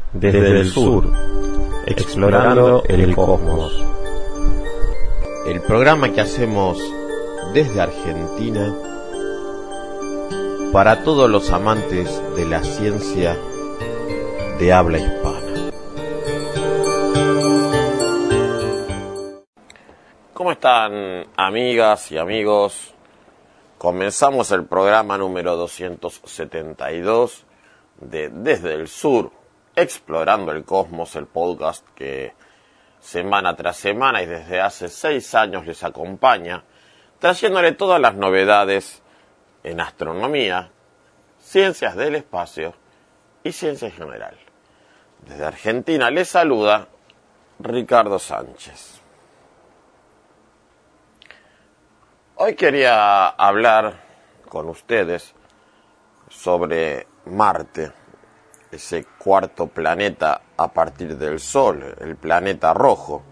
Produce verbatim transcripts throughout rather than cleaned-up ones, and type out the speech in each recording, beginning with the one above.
desde el sur, explorando el cosmos. El programa que hacemos desde Argentina para todos los amantes de la ciencia de habla hispana. ¿Cómo están, amigas y amigos? Comenzamos el programa número doscientos setenta y dos de Desde el Sur, explorando el cosmos, el podcast que semana tras semana y desde hace seis años les acompaña, trayéndole todas las novedades en astronomía, ciencias del espacio y ciencia en general. Desde Argentina les saluda Ricardo Sánchez. Hoy quería hablar con ustedes sobre Marte, ese cuarto planeta a partir del Sol, el planeta rojo,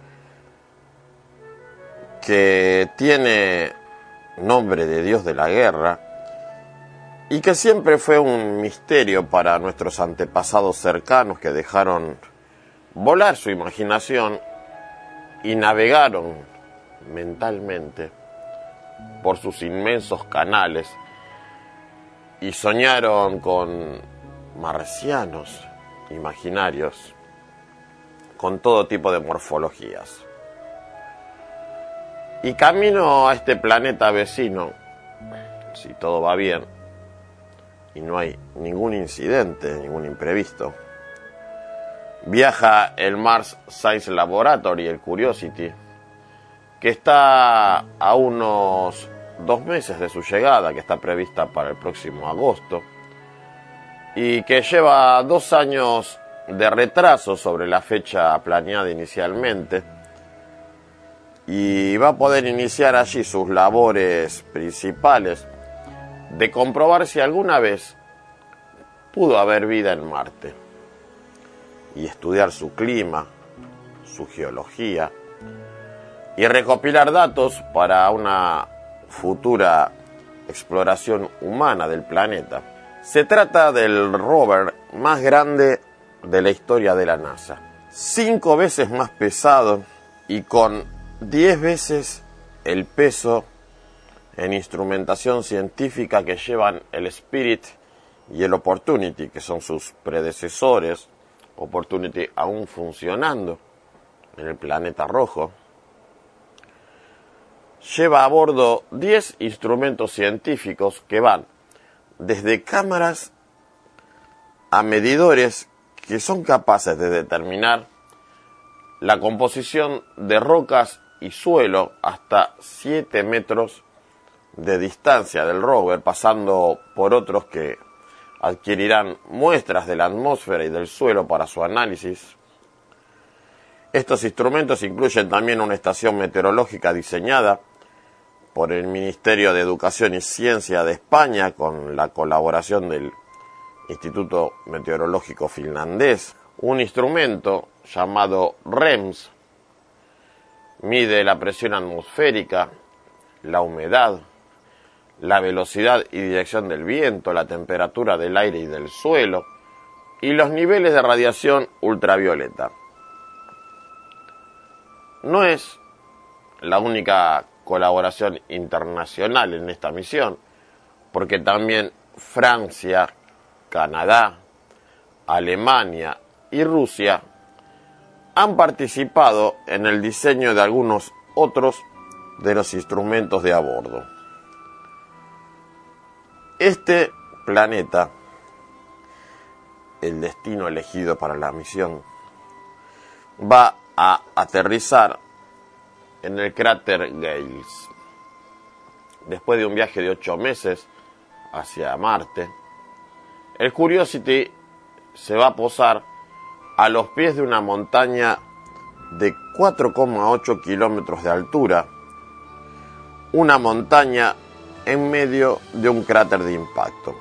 que tiene nombre de dios de la guerra y que siempre fue un misterio para nuestros antepasados cercanos que dejaron volar su imaginación y navegaron mentalmente por sus inmensos canales y soñaron con marcianos imaginarios con todo tipo de morfologías. Y camino a este planeta vecino, si todo va bien y no hay ningún incidente, ningún imprevisto, viaja el Mars Science Laboratory, el Curiosity, que está a unos dos meses de su llegada, que está prevista para el próximo agosto, y que lleva dos años de retraso sobre la fecha planeada inicialmente, y va a poder iniciar allí sus labores principales de comprobar si alguna vez pudo haber vida en Marte, y estudiar su clima, su geología, y recopilar datos para una futura exploración humana del planeta. Se trata del rover más grande de la historia de la NASA, cinco veces más pesado y con diez veces el peso en instrumentación científica que llevan el Spirit y el Opportunity, que son sus predecesores. Opportunity aún funcionando en el planeta rojo. Lleva a bordo diez instrumentos científicos que van desde cámaras a medidores que son capaces de determinar la composición de rocas y suelo hasta siete metros de distancia del rover, pasando por otros que adquirirán muestras de la atmósfera y del suelo para su análisis. Estos instrumentos incluyen también una estación meteorológica diseñada por el Ministerio de Educación y Ciencia de España con la colaboración del Instituto Meteorológico Finlandés. Un instrumento llamado REMS mide la presión atmosférica, la humedad, la velocidad y dirección del viento, la temperatura del aire y del suelo y los niveles de radiación ultravioleta. No es la única colaboración internacional en esta misión, porque también Francia, Canadá, Alemania y Rusia han participado en el diseño de algunos otros de los instrumentos de a bordo. Este planeta, el destino elegido para la misión, va a aterrizar en el cráter Gales. Después de un viaje de ocho meses hacia Marte, el Curiosity se va a posar a los pies de una montaña de cuatro coma ocho kilómetros de altura, una montaña en medio de un cráter de impacto.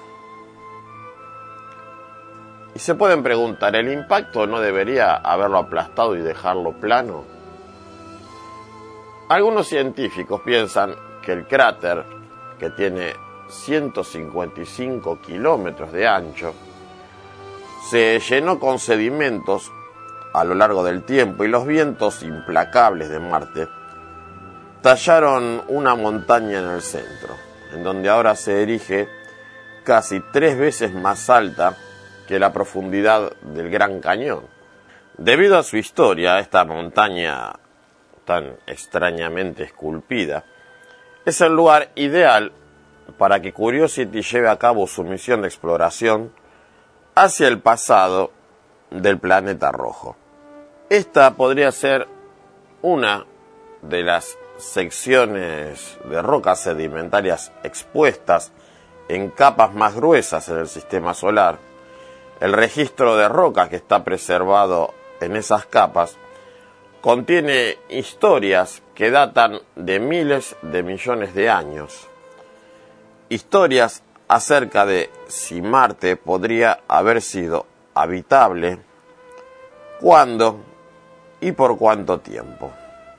Y se pueden preguntar, ¿el impacto no debería haberlo aplastado y dejarlo plano? Algunos científicos piensan que el cráter, que tiene ciento cincuenta y cinco kilómetros de ancho, se llenó con sedimentos a lo largo del tiempo y los vientos implacables de Marte tallaron una montaña en el centro, en donde ahora se erige casi tres veces más alta que la profundidad del Gran Cañón. Debido a su historia, esta montaña tan extrañamente esculpida es el lugar ideal para que Curiosity lleve a cabo su misión de exploración hacia el pasado del planeta rojo. Esta podría ser una de las secciones de rocas sedimentarias expuestas en capas más gruesas en el sistema solar. El registro de rocas que está preservado en esas capas contiene historias que datan de miles de millones de años. Historias acerca de si Marte podría haber sido habitable, cuándo y por cuánto tiempo.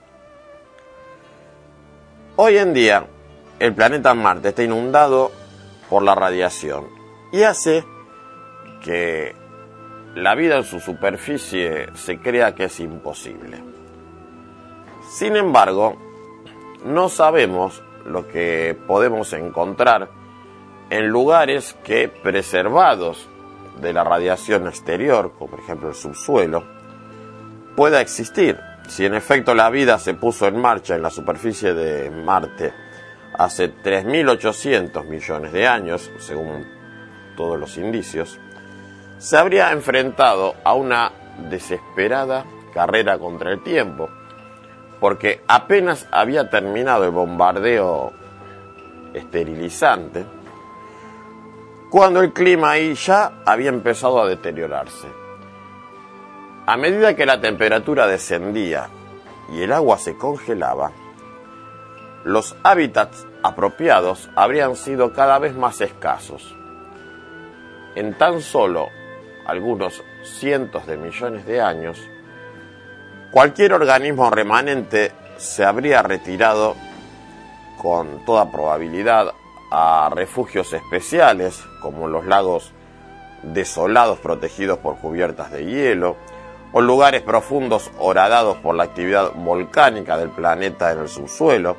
Hoy en día, el planeta Marte está inundado por la radiación y hace que la vida en su superficie se crea que es imposible. Sin embargo, no sabemos lo que podemos encontrar en lugares que, preservados de la radiación exterior, como por ejemplo el subsuelo, pueda existir. Si en efecto la vida se puso en marcha en la superficie de Marte hace tres mil ochocientos millones de años, según todos los indicios, se habría enfrentado a una desesperada carrera contra el tiempo, porque apenas había terminado el bombardeo esterilizante, cuando el clima ahí ya había empezado a deteriorarse. A medida que la temperatura descendía y el agua se congelaba, los hábitats apropiados habrían sido cada vez más escasos. En tan solo algunos cientos de millones de años, cualquier organismo remanente se habría retirado con toda probabilidad a refugios especiales, como los lagos desolados protegidos por cubiertas de hielo, o lugares profundos horadados por la actividad volcánica del planeta en el subsuelo.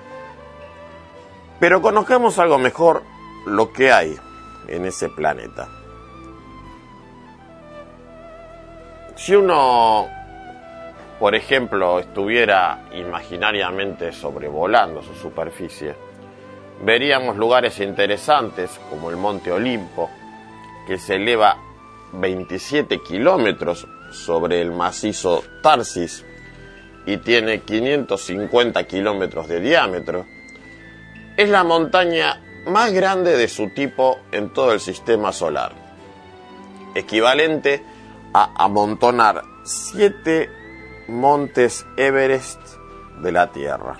Pero conozcamos algo mejor lo que hay en ese planeta. Si uno, por ejemplo, estuviera imaginariamente sobrevolando su superficie, veríamos lugares interesantes como el Monte Olimpo, que se eleva veintisiete kilómetros sobre el macizo Tarsis y tiene quinientos cincuenta kilómetros de diámetro. Es la montaña más grande de su tipo en todo el sistema solar, equivalente a amontonar siete montes Everest de la Tierra.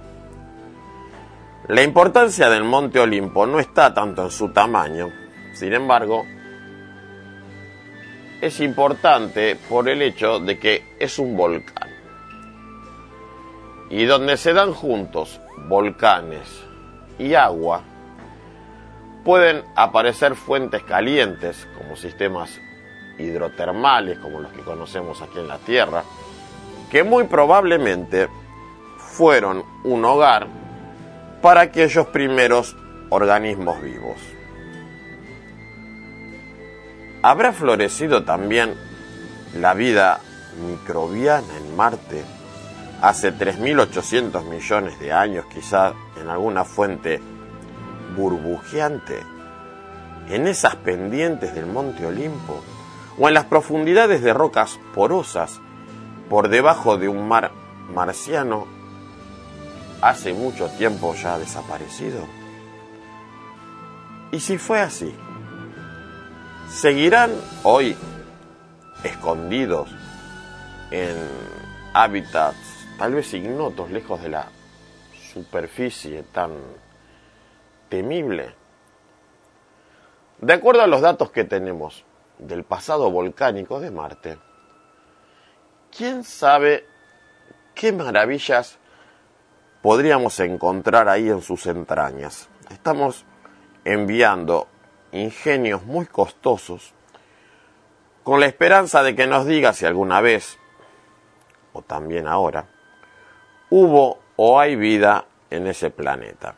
La importancia del Monte Olimpo no está tanto en su tamaño, sin embargo, es importante por el hecho de que es un volcán. Y donde se dan juntos volcanes y agua, pueden aparecer fuentes calientes, como sistemas hidrotermales, como los que conocemos aquí en la Tierra, que muy probablemente fueron un hogar para aquellos primeros organismos vivos. ¿Habrá florecido también la vida microbiana en Marte hace tres mil ochocientos millones de años, quizá en alguna fuente burbujeante, en esas pendientes del Monte Olimpo, o en las profundidades de rocas porosas por debajo de un mar marciano hace mucho tiempo ya desaparecido? Y si fue así, ¿seguirán hoy escondidos en hábitats tal vez ignotos, lejos de la superficie tan temible? De acuerdo a los datos que tenemos del pasado volcánico de Marte, ¿quién sabe qué maravillas podríamos encontrar ahí en sus entrañas? Estamos enviando ingenios muy costosos con la esperanza de que nos diga si alguna vez, o también ahora, hubo o hay vida en ese planeta.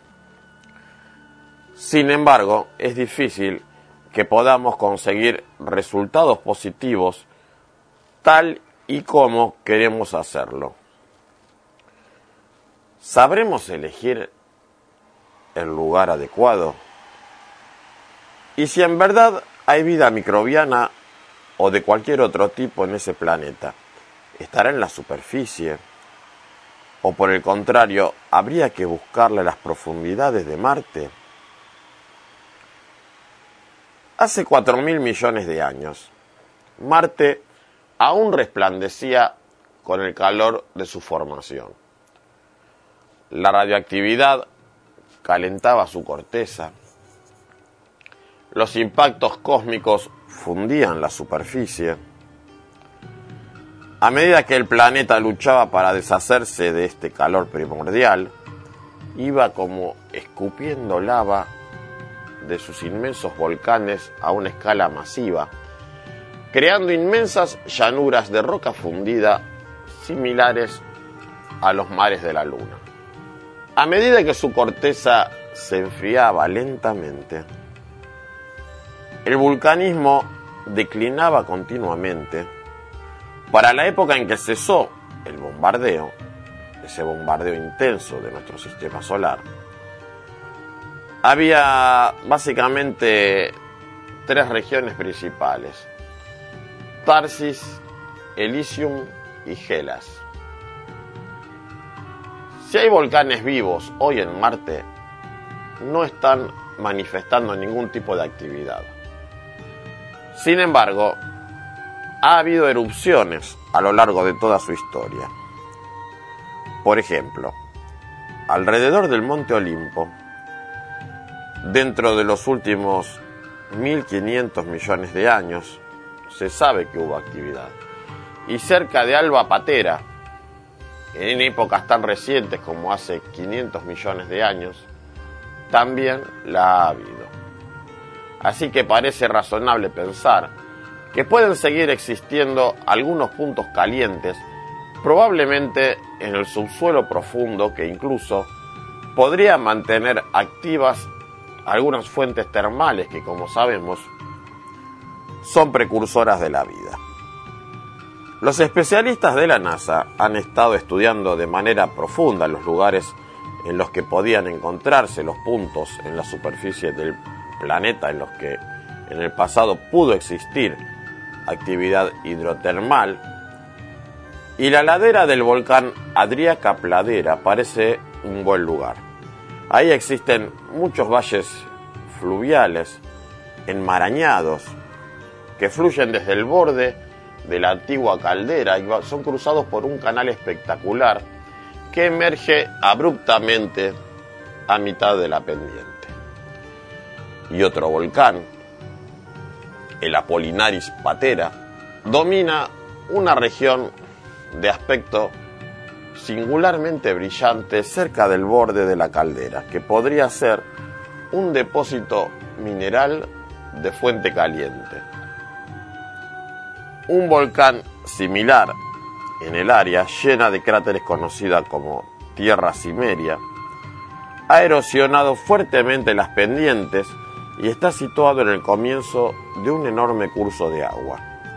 Sin embargo, es difícil que podamos conseguir resultados positivos tal y como queremos hacerlo. ¿Sabremos elegir el lugar adecuado? Y si en verdad hay vida microbiana o de cualquier otro tipo en ese planeta, ¿estará en la superficie? ¿O por el contrario, habría que buscarle las profundidades de Marte? Hace cuatro mil millones de años, Marte aún resplandecía con el calor de su formación. La radioactividad calentaba su corteza. Los impactos cósmicos fundían la superficie. A medida que el planeta luchaba para deshacerse de este calor primordial, iba como escupiendo lava de sus inmensos volcanes a una escala masiva, creando inmensas llanuras de roca fundida similares a los mares de la Luna. A medida que su corteza se enfriaba lentamente, el vulcanismo declinaba continuamente. Para la época en que cesó el bombardeo, ese bombardeo intenso de nuestro sistema solar, había básicamente tres regiones principales: Tarsis, Elysium y Hellas. Si hay volcanes vivos hoy en Marte, no están manifestando ningún tipo de actividad. Sin embargo, ha habido erupciones a lo largo de toda su historia. Por ejemplo, alrededor del Monte Olimpo, dentro de los últimos mil quinientos millones de años, se sabe que hubo actividad. Y cerca de Alba Patera, en épocas tan recientes como hace quinientos millones de años, también la ha habido. Así que parece razonable pensar que pueden seguir existiendo algunos puntos calientes, probablemente en el subsuelo profundo, que incluso podría mantener activas algunas fuentes termales que, como sabemos, son precursoras de la vida. Los especialistas de la NASA han estado estudiando de manera profunda los lugares en los que podían encontrarse los puntos en la superficie del planeta en los que en el pasado pudo existir actividad hidrotermal, y la ladera del volcán Adriaca Pladera parece un buen lugar. Ahí existen muchos valles fluviales enmarañados que fluyen desde el borde de la antigua caldera y son cruzados por un canal espectacular que emerge abruptamente a mitad de la pendiente. Y otro volcán, el Apollinaris Patera, domina una región de aspecto singularmente brillante cerca del borde de la caldera, que podría ser un depósito mineral de fuente caliente. Un volcán similar en el área, llena de cráteres conocida como Tierra Cimeria, ha erosionado fuertemente las pendientes y está situado en el comienzo de un enorme curso de agua.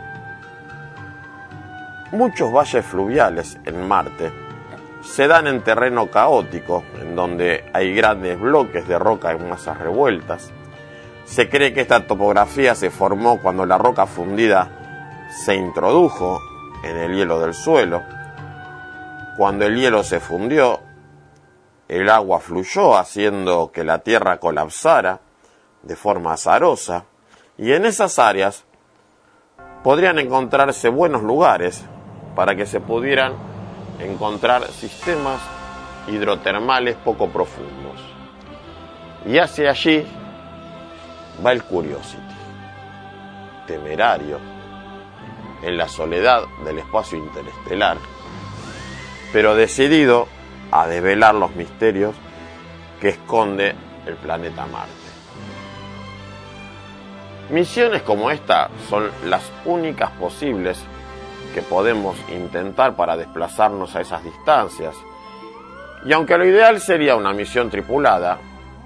Muchos valles fluviales en Marte se dan en terreno caótico, en donde hay grandes bloques de roca en masas revueltas. Se cree que esta topografía se formó cuando la roca fundida se introdujo en el hielo del suelo. Cuando el hielo se fundió, el agua fluyó haciendo que la tierra colapsara de forma azarosa, y en esas áreas podrían encontrarse buenos lugares para que se pudieran encontrar sistemas hidrotermales poco profundos. Y hacia allí va el Curiosity, temerario, en la soledad del espacio interestelar, pero decidido a develar los misterios que esconde el planeta Marte. Misiones como esta son las únicas posibles que podemos intentar para desplazarnos a esas distancias. Y aunque lo ideal sería una misión tripulada,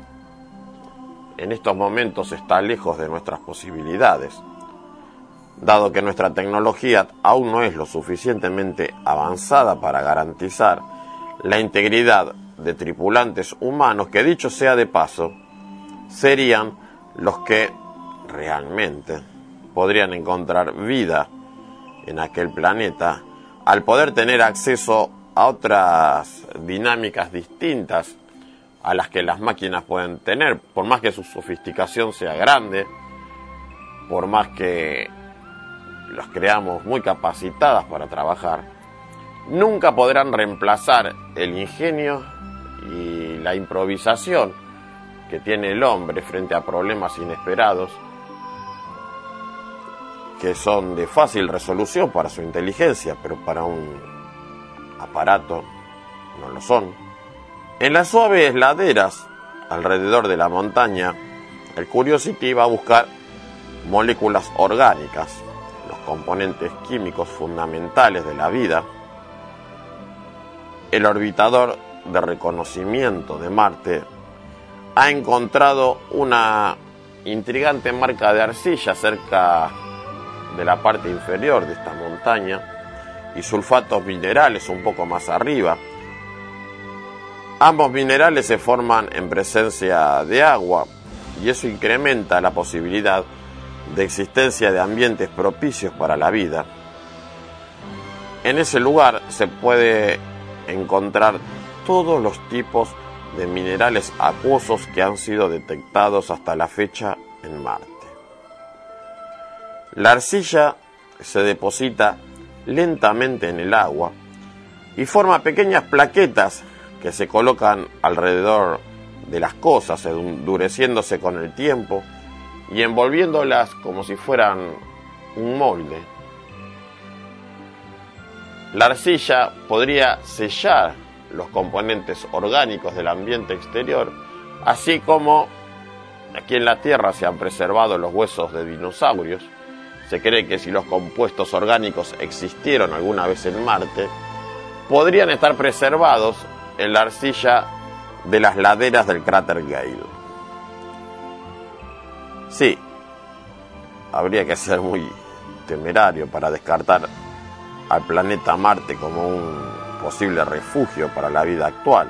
en estos momentos está lejos de nuestras posibilidades, dado que nuestra tecnología aún no es lo suficientemente avanzada para garantizar la integridad de tripulantes humanos que, dicho sea de paso, serían los que realmente podrían encontrar vida en aquel planeta al poder tener acceso a otras dinámicas distintas a las que las máquinas pueden tener, por más que su sofisticación sea grande, por más que los creamos muy capacitadas para trabajar, nunca podrán reemplazar el ingenio y la improvisación que tiene el hombre frente a problemas inesperados, que son de fácil resolución para su inteligencia, pero para un aparato no lo son. En las suaves laderas alrededor de la montaña, el Curiosity va a buscar moléculas orgánicas, los componentes químicos fundamentales de la vida. El orbitador de reconocimiento de Marte ha encontrado una intrigante marca de arcilla cerca de la parte inferior de esta montaña y sulfatos minerales un poco más arriba. Ambos minerales se forman en presencia de agua y eso incrementa la posibilidad de existencia de ambientes propicios para la vida. En ese lugar se puede encontrar todos los tipos de minerales acuosos que han sido detectados hasta la fecha en Marte. La arcilla se deposita lentamente en el agua y forma pequeñas plaquetas que se colocan alrededor de las cosas, endureciéndose con el tiempo y envolviéndolas como si fueran un molde. La arcilla podría sellar los componentes orgánicos del ambiente exterior, así como aquí en la Tierra se han preservado los huesos de dinosaurios. Se cree que si los compuestos orgánicos existieron alguna vez en Marte, podrían estar preservados en la arcilla de las laderas del cráter Gale. Sí, habría que ser muy temerario para descartar al planeta Marte como un posible refugio para la vida actual.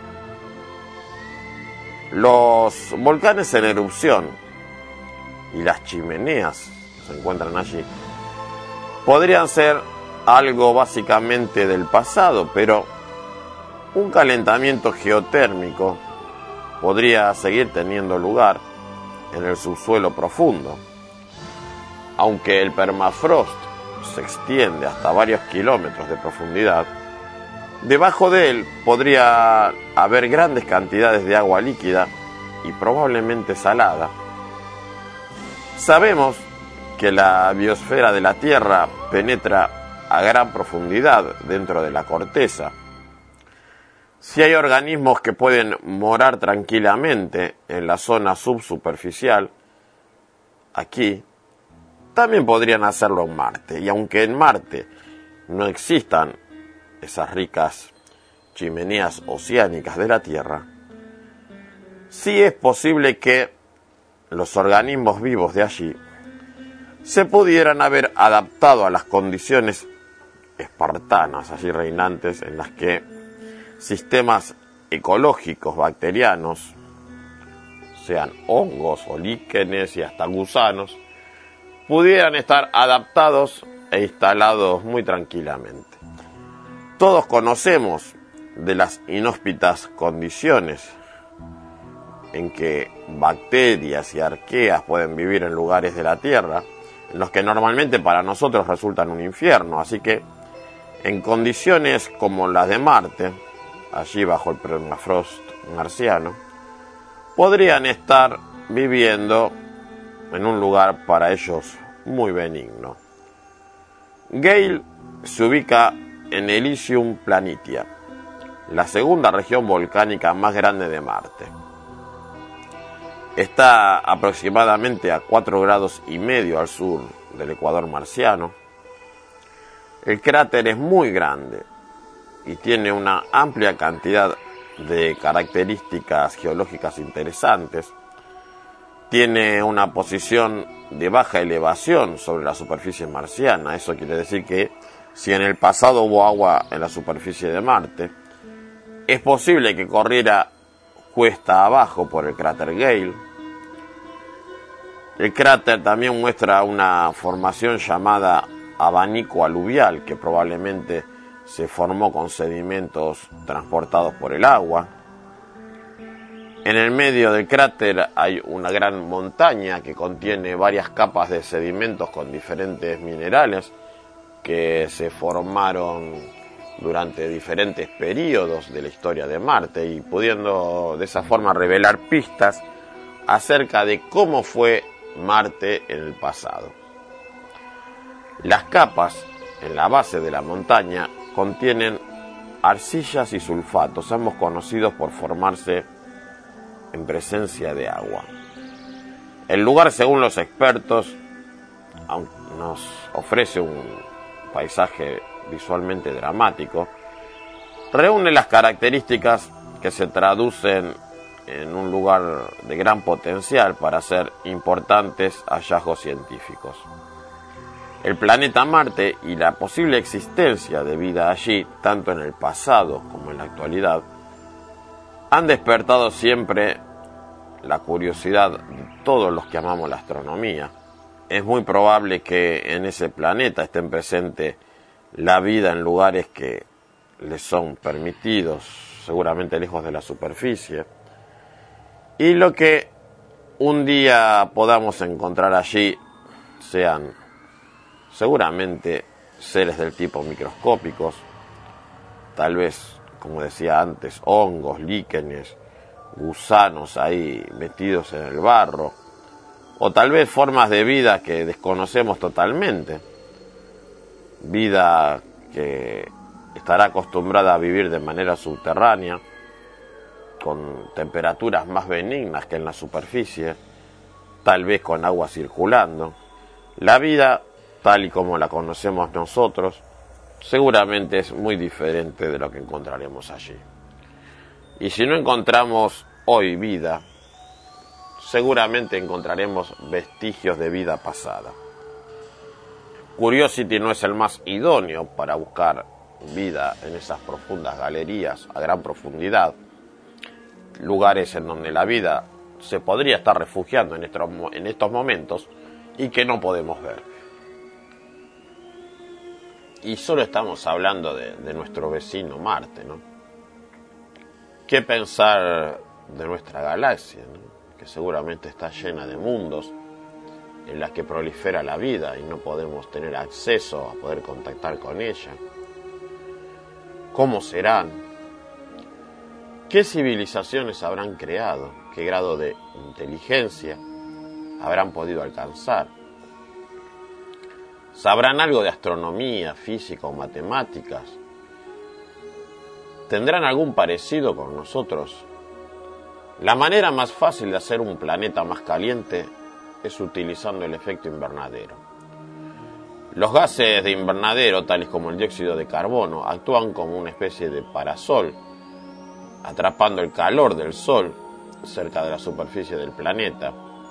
Los volcanes en erupción y las chimeneas que se encuentran allí podrían ser algo básicamente del pasado, pero un calentamiento geotérmico podría seguir teniendo lugar en el subsuelo profundo. Aunque el permafrost se extiende hasta varios kilómetros de profundidad, debajo de él podría haber grandes cantidades de agua líquida y probablemente salada. Sabemos que la biosfera de la Tierra penetra a gran profundidad dentro de la corteza. Si hay organismos que pueden morar tranquilamente en la zona subsuperficial, aquí también podrían hacerlo en Marte. Y aunque en Marte no existan esas ricas chimeneas oceánicas de la Tierra, sí es posible que los organismos vivos de allí se pudieran haber adaptado a las condiciones espartanas allí reinantes, en las que sistemas ecológicos bacterianos, sean hongos o líquenes y hasta gusanos, pudieran estar adaptados e instalados muy tranquilamente. Todos conocemos de las inhóspitas condiciones en que bacterias y arqueas pueden vivir en lugares de la Tierra, en los que normalmente para nosotros resultan un infierno. Así que en condiciones como las de Marte, allí bajo el permafrost marciano, podrían estar viviendo en un lugar para ellos muy benigno. Gale se ubica en Elysium Planitia, la segunda región volcánica más grande de Marte. Está aproximadamente a cuatro grados y medio al sur del ecuador marciano. El cráter es muy grande y tiene una amplia cantidad de características geológicas interesantes. Tiene una posición de baja elevación sobre la superficie marciana. Eso quiere decir que si en el pasado hubo agua en la superficie de Marte, es posible que corriera cuesta abajo por el cráter Gale. El cráter también muestra una formación llamada abanico aluvial, que probablemente se formó con sedimentos transportados por el agua. En el medio del cráter hay una gran montaña que contiene varias capas de sedimentos con diferentes minerales que se formaron durante diferentes periodos de la historia de Marte, y pudiendo de esa forma revelar pistas acerca de cómo fue Marte en el pasado. Las capas en la base de la montaña contienen arcillas y sulfatos, ambos conocidos por formarse en presencia de agua. El lugar, según los expertos, nos ofrece un paisaje visualmente dramático. Reúne las características que se traducen en un lugar de gran potencial para hacer importantes hallazgos científicos. El planeta Marte y la posible existencia de vida allí, tanto en el pasado como en la actualidad, han despertado siempre la curiosidad de todos los que amamos la astronomía. Es muy probable que en ese planeta estén presentes la vida en lugares que les son permitidos, seguramente lejos de la superficie. Y lo que un día podamos encontrar allí sean seguramente seres del tipo microscópicos, tal vez, como decía antes, hongos, líquenes, gusanos ahí metidos en el barro, o tal vez formas de vida que desconocemos totalmente, vida que estará acostumbrada a vivir de manera subterránea, con temperaturas más benignas que en la superficie, tal vez con agua circulando. La vida, tal y como la conocemos nosotros, seguramente es muy diferente de lo que encontraremos allí. Y si no encontramos hoy vida, seguramente encontraremos vestigios de vida pasada. Curiosity no es el más idóneo para buscar vida en esas profundas galerías a gran profundidad, lugares en donde la vida se podría estar refugiando en estos, en estos momentos y que no podemos ver. Y solo estamos hablando de, de nuestro vecino Marte, ¿no? ¿Qué pensar de nuestra galaxia, ¿no? Que seguramente está llena de mundos en la que prolifera la vida y no podemos tener acceso a poder contactar con ella? ¿Cómo serán? ¿Qué civilizaciones habrán creado? ¿Qué grado de inteligencia habrán podido alcanzar? ¿Sabrán algo de astronomía, física o matemáticas? ¿Tendrán algún parecido con nosotros? La manera más fácil de hacer un planeta más caliente es utilizando el efecto invernadero. Los gases de invernadero, tales como el dióxido de carbono, actúan como una especie de parasol, atrapando el calor del Sol cerca de la superficie del planeta.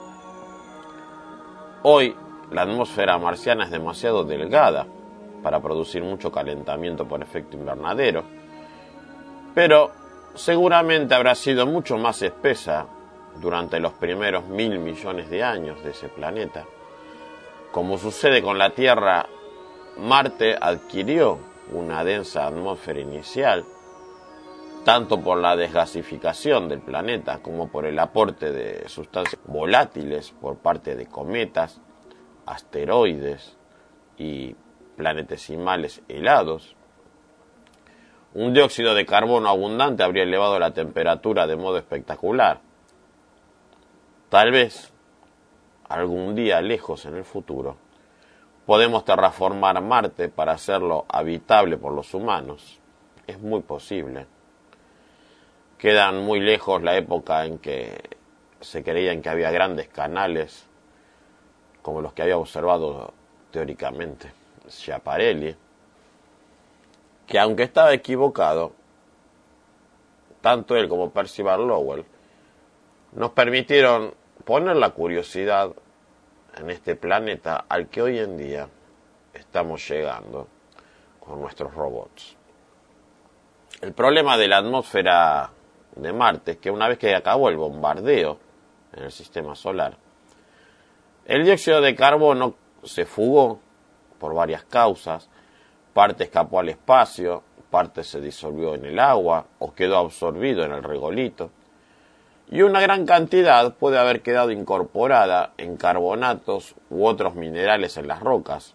Hoy, la atmósfera marciana es demasiado delgada para producir mucho calentamiento por efecto invernadero, pero seguramente habrá sido mucho más espesa durante los primeros mil millones de años de ese planeta. Como sucede con la Tierra, Marte adquirió una densa atmósfera inicial, tanto por la desgasificación del planeta como por el aporte de sustancias volátiles por parte de cometas, asteroides y planetesimales helados. Un dióxido de carbono abundante habría elevado la temperatura de modo espectacular. Tal vez, algún día lejos en el futuro, podemos terraformar Marte para hacerlo habitable por los humanos. Es muy posible. Quedan muy lejos la época en que se creían que había grandes canales, como los que había observado teóricamente Schiaparelli, que aunque estaba equivocado, tanto él como Percival Lowell nos permitieron poner la curiosidad en este planeta al que hoy en día estamos llegando con nuestros robots. El problema de la atmósfera de Marte es que una vez que acabó el bombardeo en el sistema solar, el dióxido de carbono se fugó por varias causas, parte escapó al espacio, parte se disolvió en el agua o quedó absorbido en el regolito, y una gran cantidad puede haber quedado incorporada en carbonatos u otros minerales en las rocas,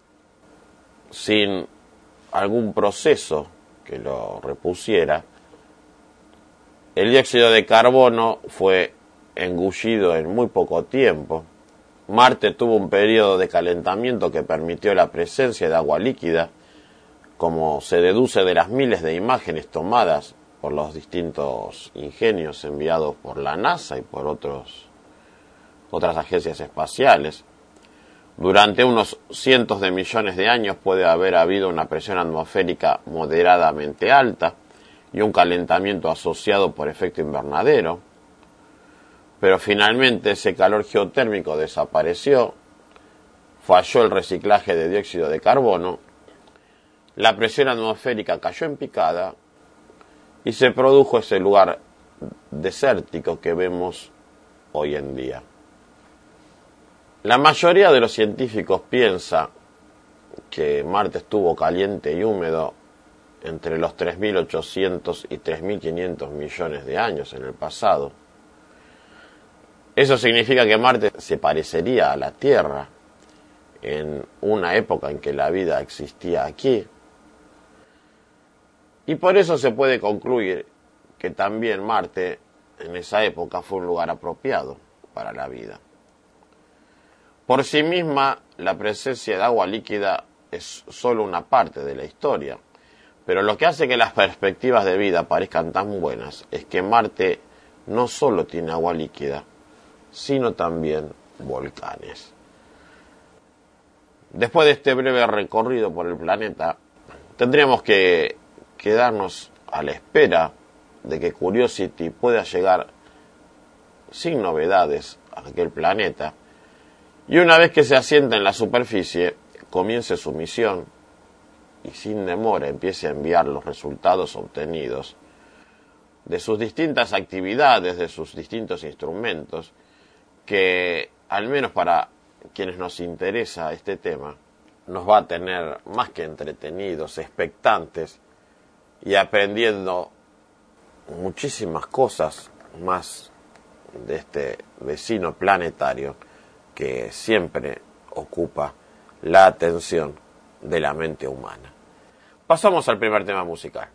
sin algún proceso que lo repusiera. El dióxido de carbono fue engullido en muy poco tiempo. Marte tuvo un periodo de calentamiento que permitió la presencia de agua líquida, como se deduce de las miles de imágenes tomadas por los distintos ingenios enviados por la NASA y por otros, otras agencias espaciales. Durante unos cientos de millones de años puede haber habido una presión atmosférica moderadamente alta y un calentamiento asociado por efecto invernadero, pero finalmente ese calor geotérmico desapareció, falló el reciclaje de dióxido de carbono, la presión atmosférica cayó en picada y se produjo ese lugar desértico que vemos hoy en día. La mayoría de los científicos piensa que Marte estuvo caliente y húmedo entre los tres mil ochocientos y tres mil quinientos millones de años en el pasado. Eso significa que Marte se parecería a la Tierra en una época en que la vida existía aquí. Y por eso se puede concluir que también Marte en esa época fue un lugar apropiado para la vida. Por sí misma, la presencia de agua líquida es solo una parte de la historia, pero lo que hace que las perspectivas de vida parezcan tan buenas es que Marte no solo tiene agua líquida, sino también volcanes. Después de este breve recorrido por el planeta, tendríamos que quedarnos a la espera de que Curiosity pueda llegar sin novedades a aquel planeta, y una vez que se asienta en la superficie, comience su misión y sin demora empiece a enviar los resultados obtenidos de sus distintas actividades, de sus distintos instrumentos, que al menos para quienes nos interesa este tema, nos va a tener más que entretenidos, expectantes y aprendiendo muchísimas cosas más de este vecino planetario que siempre ocupa la atención de la mente humana. Pasamos al primer tema musical.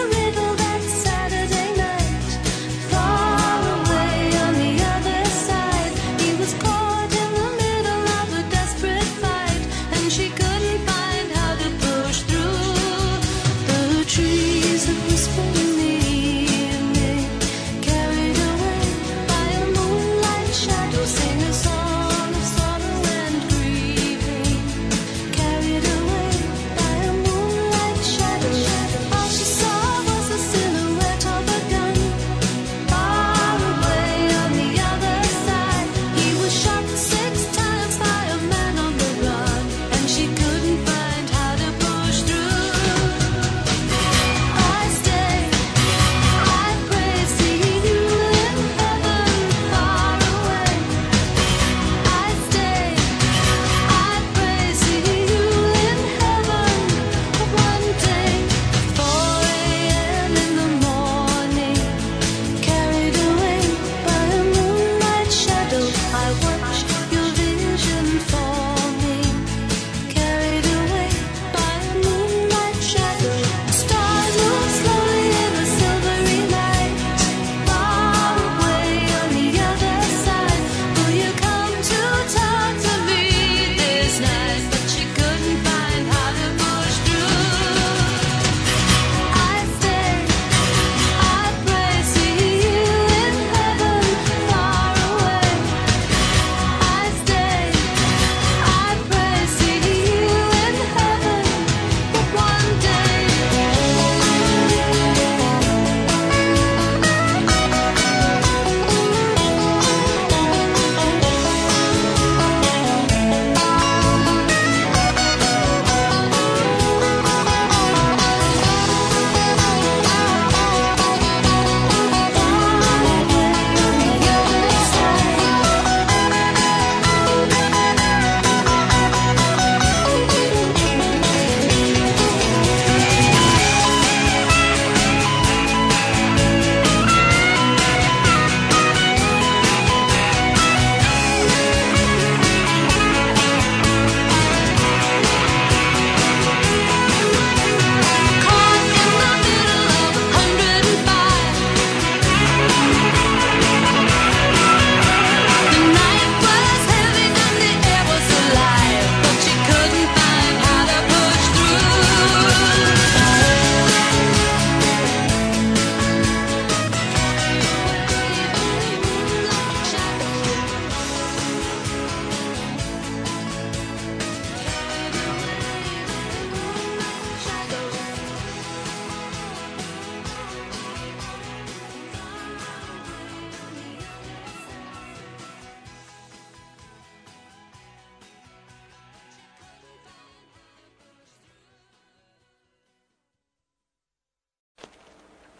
Far away on the other side.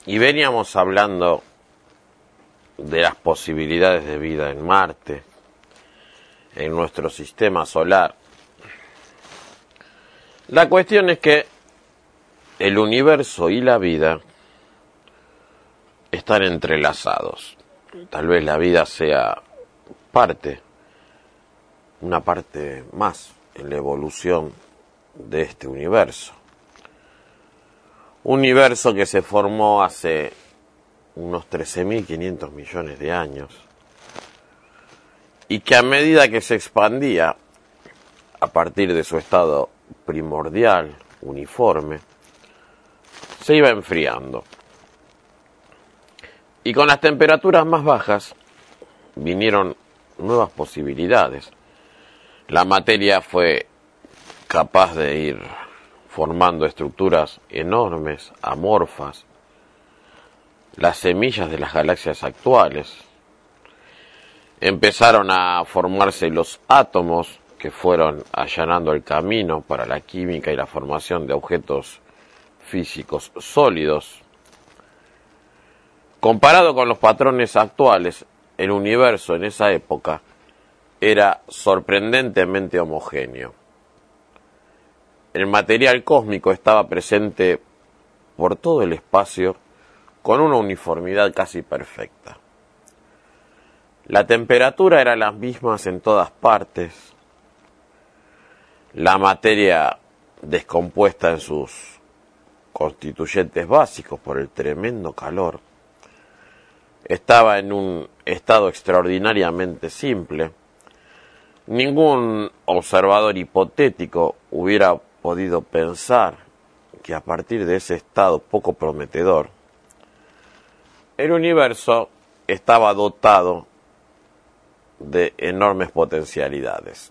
Y veníamos hablando de las posibilidades de vida en Marte, en nuestro sistema solar. La cuestión es que el universo y la vida están entrelazados. Tal vez la vida sea parte, una parte más en la evolución de este universo. Un universo que se formó hace unos trece mil quinientos millones de años y que a medida que se expandía a partir de su estado primordial, uniforme, se iba enfriando. Y con las temperaturas más bajas vinieron nuevas posibilidades. La materia fue capaz de ir formando estructuras enormes, amorfas, las semillas de las galaxias actuales. Empezaron a formarse los átomos que fueron allanando el camino para la química y la formación de objetos físicos sólidos. Comparado con los patrones actuales, el universo en esa época era sorprendentemente homogéneo. El material cósmico estaba presente por todo el espacio con una uniformidad casi perfecta. La temperatura era la misma en todas partes. La materia descompuesta en sus constituyentes básicos por el tremendo calor estaba en un estado extraordinariamente simple. Ningún observador hipotético hubiera podido pensar que a partir de ese estado poco prometedor, el universo estaba dotado de enormes potencialidades.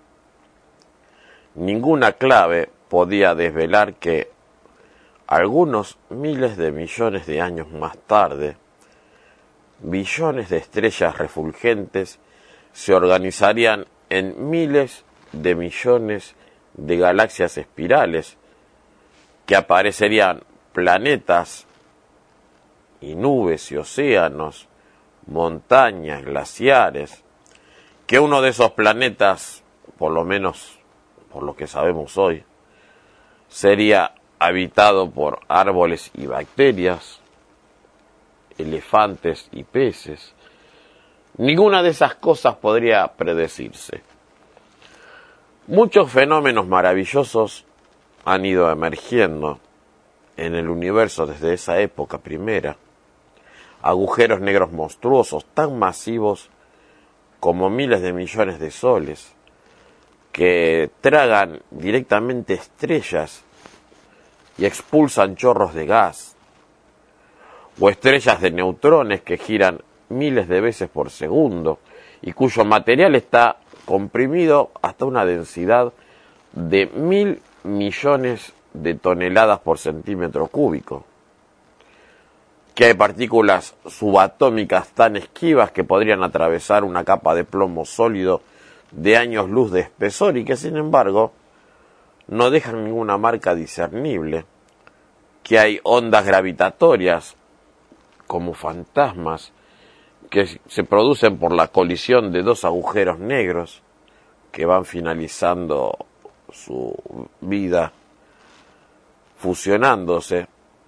Ninguna clave podía desvelar que algunos miles de millones de años más tarde, billones de estrellas refulgentes se organizarían en miles de millones de galaxias espirales, que aparecerían planetas y nubes y océanos, montañas, glaciares, que uno de esos planetas, por lo menos por lo que sabemos hoy, sería habitado por árboles y bacterias, elefantes y peces. Ninguna de esas cosas podría predecirse. Muchos fenómenos maravillosos han ido emergiendo en el universo desde esa época primera. Agujeros negros monstruosos tan masivos como miles de millones de soles, que tragan directamente estrellas y expulsan chorros de gas, o estrellas de neutrones que giran miles de veces por segundo y cuyo material está comprimido hasta una densidad de mil millones de toneladas por centímetro cúbico, que hay partículas subatómicas tan esquivas que podrían atravesar una capa de plomo sólido de años luz de espesor y que sin embargo no dejan ninguna marca discernible, que hay ondas gravitatorias como fantasmas que se producen por la colisión de dos agujeros negros que van finalizando su vida fusionándose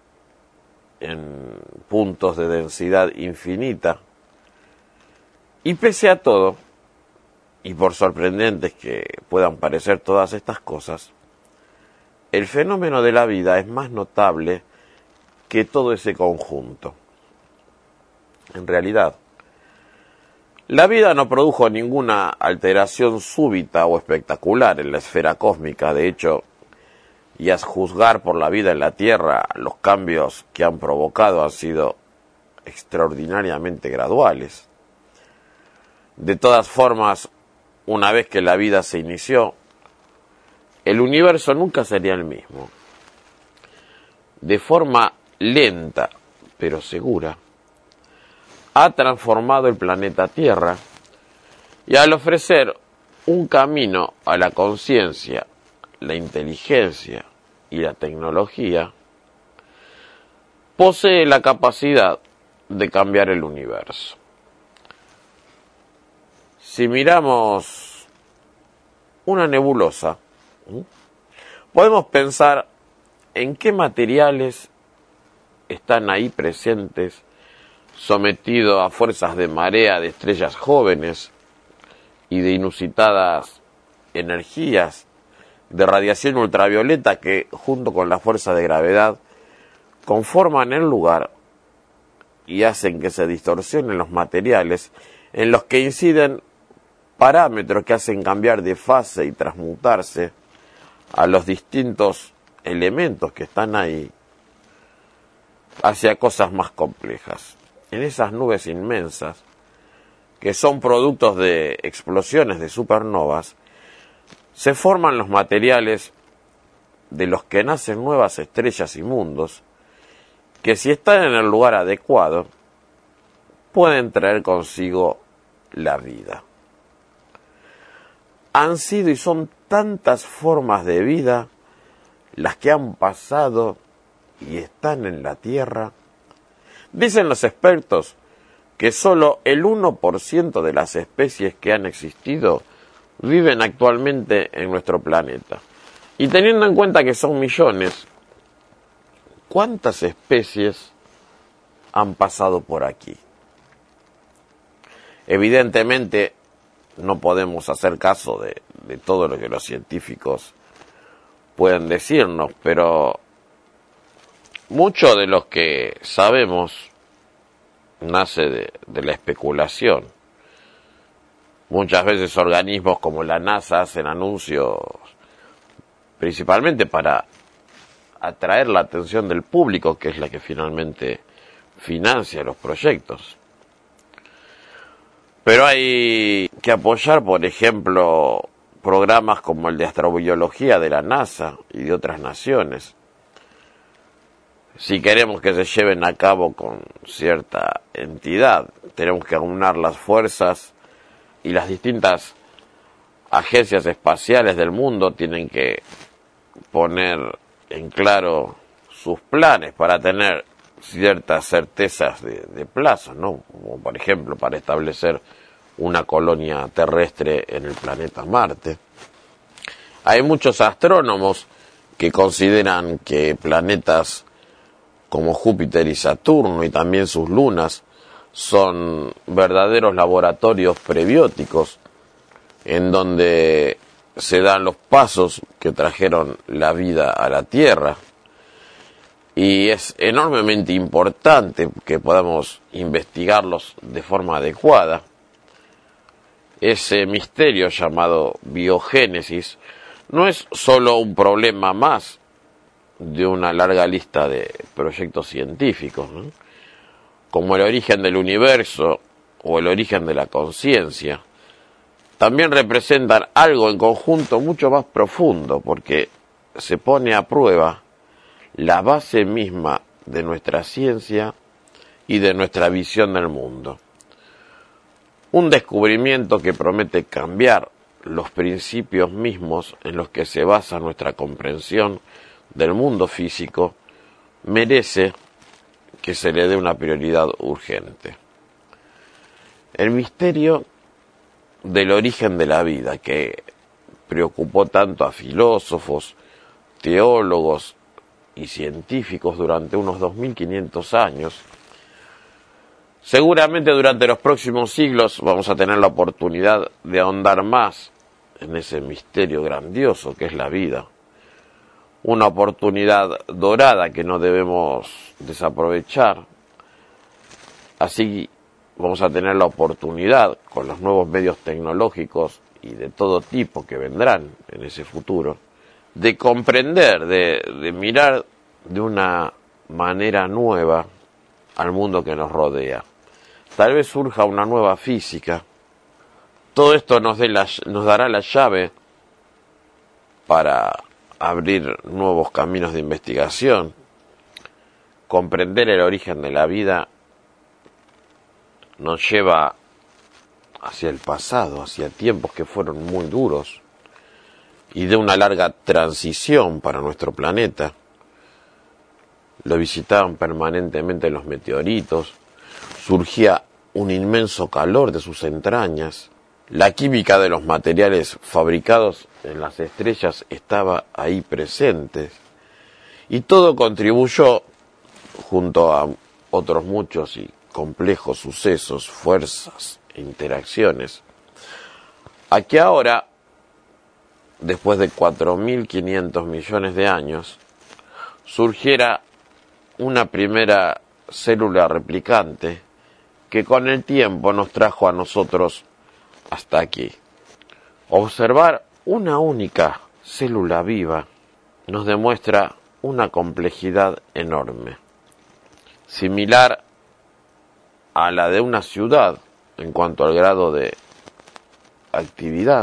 en puntos de densidad infinita. Y pese a todo, y por sorprendentes que puedan parecer todas estas cosas, el fenómeno de la vida es más notable que todo ese conjunto. En realidad, la vida no produjo ninguna alteración súbita o espectacular en la esfera cósmica. De hecho, y a juzgar por la vida en la Tierra, los cambios que han provocado han sido extraordinariamente graduales. De todas formas, una vez que la vida se inició, el universo nunca sería el mismo. De forma lenta, pero segura, ha transformado el planeta Tierra y al ofrecer un camino a la conciencia, la inteligencia y la tecnología, posee la capacidad de cambiar el universo. Si miramos una nebulosa, podemos pensar en qué materiales están ahí presentes, sometidos a fuerzas de marea de estrellas jóvenes y de inusitadas energías de radiación ultravioleta que, junto con la fuerza de gravedad, conforman el lugar y hacen que se distorsionen los materiales, en los que inciden parámetros que hacen cambiar de fase y transmutarse a los distintos elementos que están ahí hacia cosas más complejas. En esas nubes inmensas, que son productos de explosiones de supernovas, se forman los materiales de los que nacen nuevas estrellas y mundos, que si están en el lugar adecuado, pueden traer consigo la vida. Han sido y son tantas formas de vida las que han pasado y están en la Tierra. Dicen los expertos que solo el uno por ciento de las especies que han existido viven actualmente en nuestro planeta. Y teniendo en cuenta que son millones, ¿cuántas especies han pasado por aquí? Evidentemente no podemos hacer caso de, de todo lo que los científicos pueden decirnos, pero mucho de lo que sabemos nace de, de la especulación. Muchas veces organismos como la NASA hacen anuncios principalmente para atraer la atención del público, que es la que finalmente financia los proyectos. Pero hay que apoyar, por ejemplo, programas como el de astrobiología de la NASA y de otras naciones, si queremos que se lleven a cabo con cierta entidad. Tenemos que aunar las fuerzas y las distintas agencias espaciales del mundo tienen que poner en claro sus planes para tener ciertas certezas de, de plazo, ¿no? Como por ejemplo para establecer una colonia terrestre en el planeta Marte. Hay muchos astrónomos que consideran que planetas como Júpiter y Saturno y también sus lunas son verdaderos laboratorios prebióticos en donde se dan los pasos que trajeron la vida a la Tierra. Y es enormemente importante que podamos investigarlos de forma adecuada. Ese misterio llamado biogénesis no es solo un problema más de una larga lista de proyectos científicos, ¿no? Como el origen del universo o el origen de la conciencia. También representan algo en conjunto mucho más profundo, porque se pone a prueba la base misma de nuestra ciencia y de nuestra visión del mundo. Un descubrimiento que promete cambiar los principios mismos en los que se basa nuestra comprensión del mundo físico merece que se le dé una prioridad urgente. El misterio del origen de la vida, que preocupó tanto a filósofos, teólogos y científicos durante unos dos mil quinientos años, seguramente durante los próximos siglos vamos a tener la oportunidad de ahondar más en ese misterio grandioso que es la vida. Una oportunidad dorada que no debemos desaprovechar. Así vamos a tener la oportunidad, con los nuevos medios tecnológicos y de todo tipo que vendrán en ese futuro, de comprender, de, de mirar de una manera nueva al mundo que nos rodea. Tal vez surja una nueva física. Todo esto nos, dé la, nos dará la llave para abrir nuevos caminos de investigación. Comprender el origen de la vida nos lleva hacia el pasado, hacia tiempos que fueron muy duros y de una larga transición para nuestro planeta. lo visitaban permanentemente los meteoritos, surgía un inmenso calor de sus entrañas, la química de los materiales fabricados en las estrellas estaba ahí presente, y todo contribuyó, junto a otros muchos y complejos sucesos, fuerzas e interacciones, a que ahora, después de cuatro mil quinientos millones de años, surgiera una primera célula replicante que con el tiempo nos trajo a nosotros hasta aquí. Observar una única célula viva nos demuestra una complejidad enorme, similar a la de una ciudad en cuanto al grado de actividad.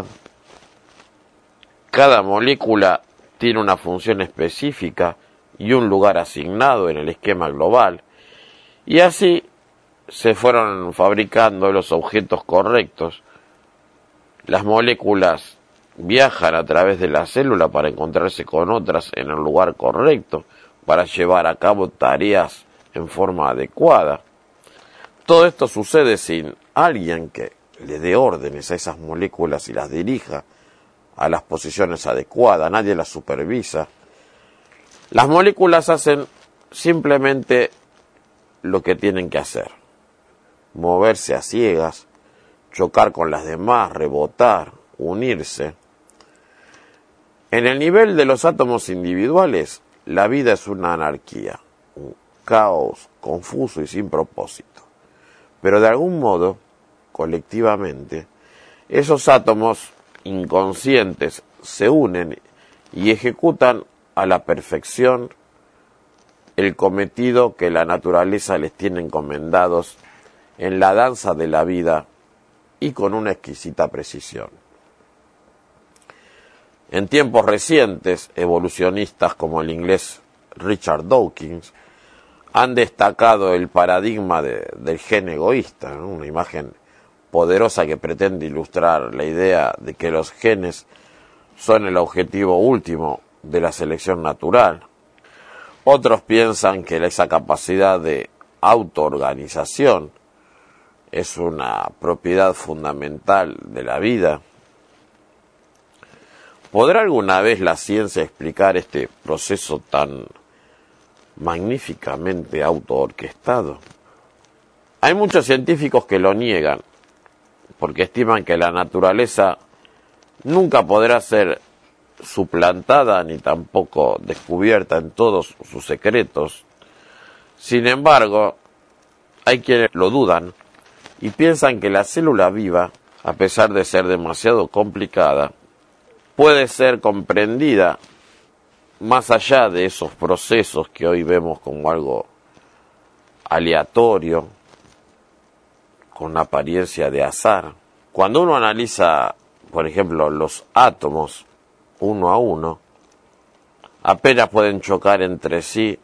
Cada molécula tiene una función específica y un lugar asignado en el esquema global, y así se fueron fabricando los objetos correctos. Las moléculas viajan a través de la célula para encontrarse con otras en el lugar correcto, para llevar a cabo tareas en forma adecuada. Todo esto sucede sin alguien que le dé órdenes a esas moléculas y las dirija a las posiciones adecuadas, nadie las supervisa. Las moléculas hacen simplemente lo que tienen que hacer: moverse a ciegas, chocar con las demás, rebotar, unirse. En el nivel de los átomos individuales, la vida es una anarquía, un caos confuso y sin propósito. Pero de algún modo, colectivamente, esos átomos inconscientes se unen y ejecutan a la perfección el cometido que la naturaleza les tiene encomendados en la danza de la vida y con una exquisita precisión. En tiempos recientes, evolucionistas como el inglés Richard Dawkins han destacado el paradigma de, del gen egoísta, ¿no? Una imagen poderosa que pretende ilustrar la idea de que los genes son el objetivo último de la selección natural. Otros piensan que esa capacidad de autoorganización es una propiedad fundamental de la vida. ¿Podrá alguna vez la ciencia explicar este proceso tan magníficamente autoorquestado? Hay muchos científicos que lo niegan, porque estiman que la naturaleza nunca podrá ser suplantada ni tampoco descubierta en todos sus secretos. Sin embargo, hay quienes lo dudan y piensan que la célula viva, a pesar de ser demasiado complicada, puede ser comprendida más allá de esos procesos que hoy vemos como algo aleatorio, con apariencia de azar. Cuando uno analiza, por ejemplo, los átomos uno a uno, apenas pueden chocar entre sí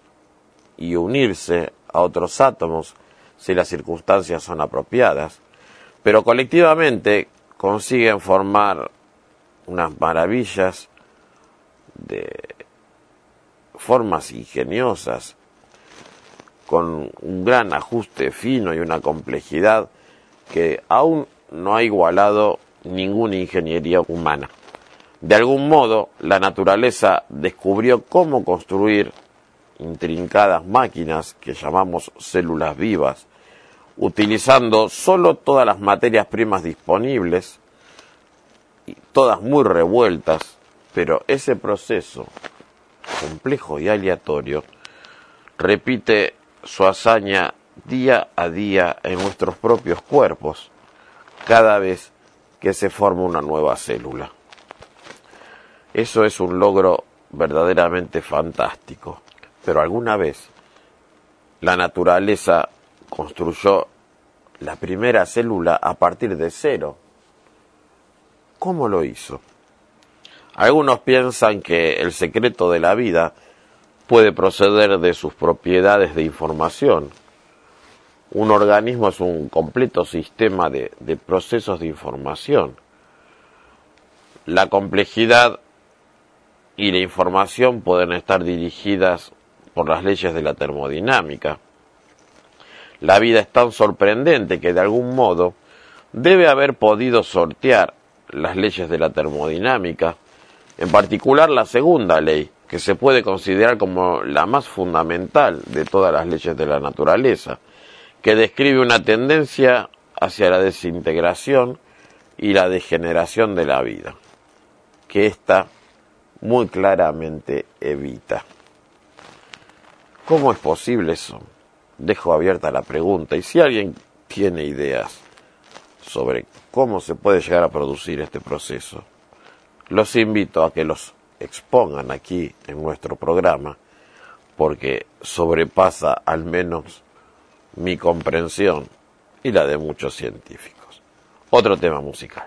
y unirse a otros átomos si las circunstancias son apropiadas, pero colectivamente consiguen formar unas maravillas de formas ingeniosas, con un gran ajuste fino y una complejidad que aún no ha igualado ninguna ingeniería humana. De algún modo, la naturaleza descubrió cómo construir intrincadas máquinas que llamamos células vivas, utilizando solo todas las materias primas disponibles, y todas muy revueltas, pero ese proceso complejo y aleatorio repite su hazaña día a día en nuestros propios cuerpos, cada vez que se forma una nueva célula. Eso es un logro verdaderamente fantástico. Pero alguna vez la naturaleza construyó la primera célula a partir de cero. ¿Cómo lo hizo? Algunos piensan que el secreto de la vida puede proceder de sus propiedades de información. Un organismo es un completo sistema de, de procesos de información. La complejidad y la información pueden estar dirigidas por las leyes de la termodinámica. La vida es tan sorprendente que de algún modo debe haber podido sortear las leyes de la termodinámica, en particular la segunda ley, que se puede considerar como la más fundamental de todas las leyes de la naturaleza, que describe una tendencia hacia la desintegración y la degeneración de la vida, que ésta muy claramente evita. ¿Cómo es posible eso? Dejo abierta la pregunta, y si alguien tiene ideas sobre cómo se puede llegar a producir este proceso, los invito a que los expongan aquí en nuestro programa, porque sobrepasa al menos mi comprensión y la de muchos científicos. Otro tema musical.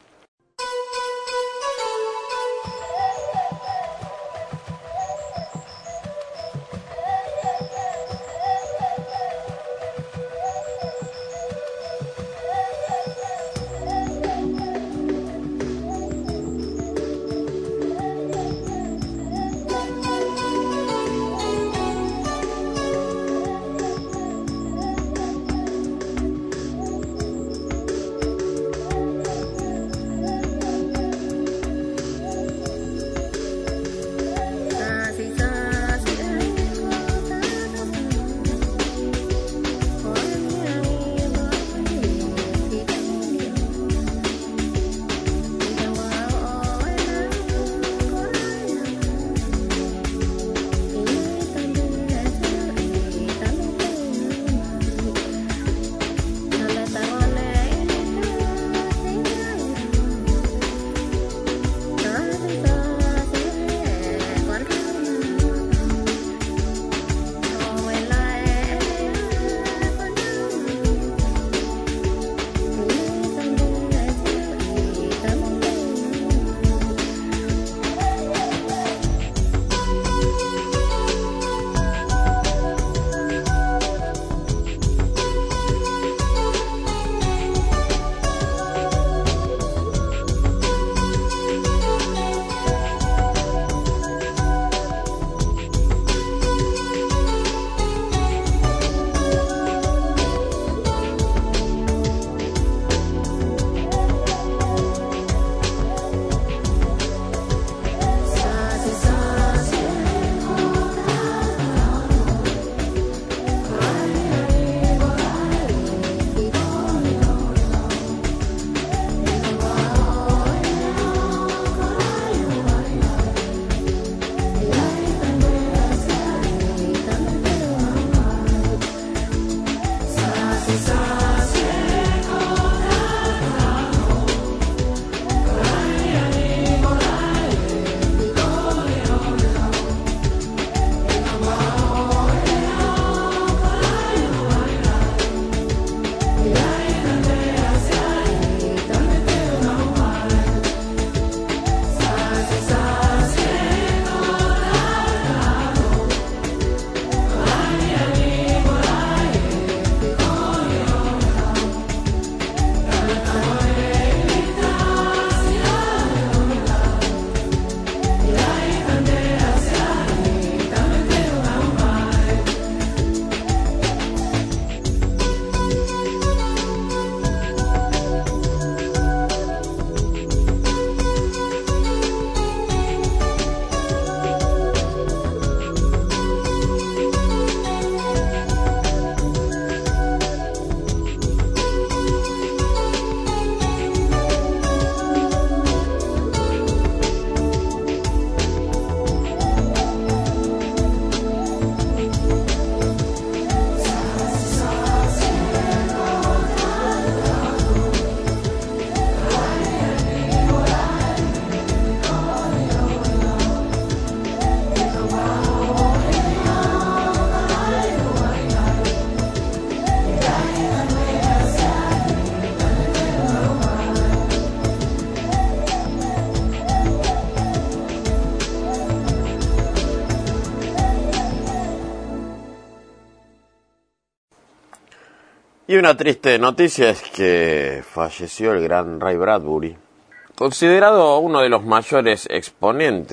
Y una triste noticia es que falleció el gran Ray Bradbury, considerado uno de los mayores exponentes